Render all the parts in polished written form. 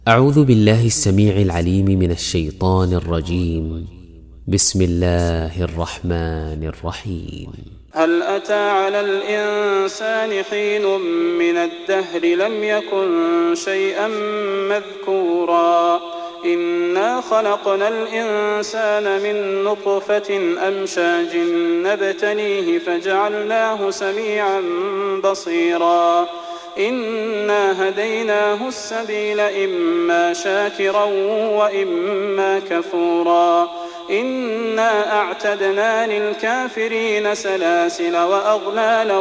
أعوذ بالله السميع العليم من الشيطان الرجيم. بسم الله الرحمن الرحيم. هل أتى على الإنسان حين من الدهر لم يكن شيئا مذكورا إنا خلقنا الإنسان من نطفة أمشاج نبتليه فجعلناه سميعا بصيرا إنا هديناه السبيل إما شاكرا وإما كفورا إنا أعتدنا للكافرين سلاسل وأغلالا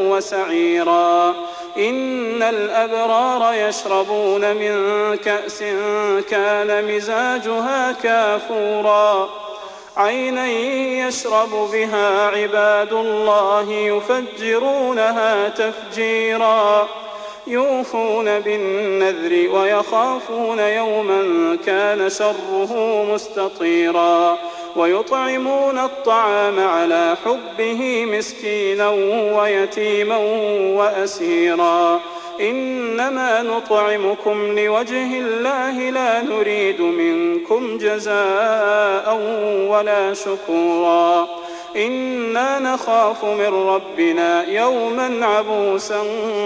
وسعيرا إن الأبرار يشربون من كأس كان مزاجها كافورا عينا يشرب بها عباد الله يفجرونها تفجيرا يوفون بالنذر ويخافون يوما كان شره مستطيرا ويطعمون الطعام على حبه مسكينا ويتيما وأسيرا إنما نطعمكم لوجه الله لا نريد منكم جزاء ولا شكورا إنا نخاف من ربنا يوما عبوسا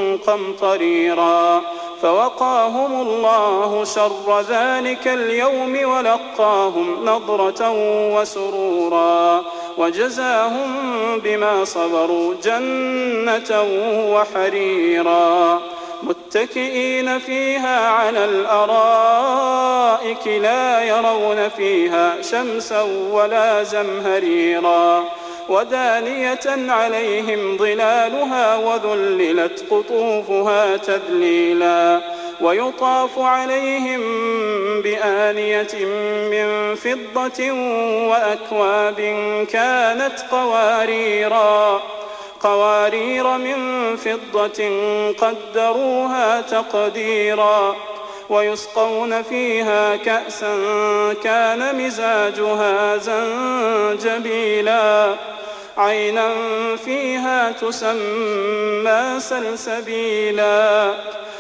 قمطريرا فوقاهم الله شر ذلك اليوم ولقاهم نضرة وسرورا وجزاهم بما صبروا جنة وحريرا متكئين فيها على الأرائك لا يرون فيها شمسا ولا زمهريرا ودانية عليهم ظلالها وذللت قطوفها تذليلا ويطاف عليهم بآنية من فضة وأكواب كانت قوارير من فضة قدروها تقديرا ويسقون فيها كأسا كان مزاجها زنجبيلا عينا فيها تسمى سلسبيلا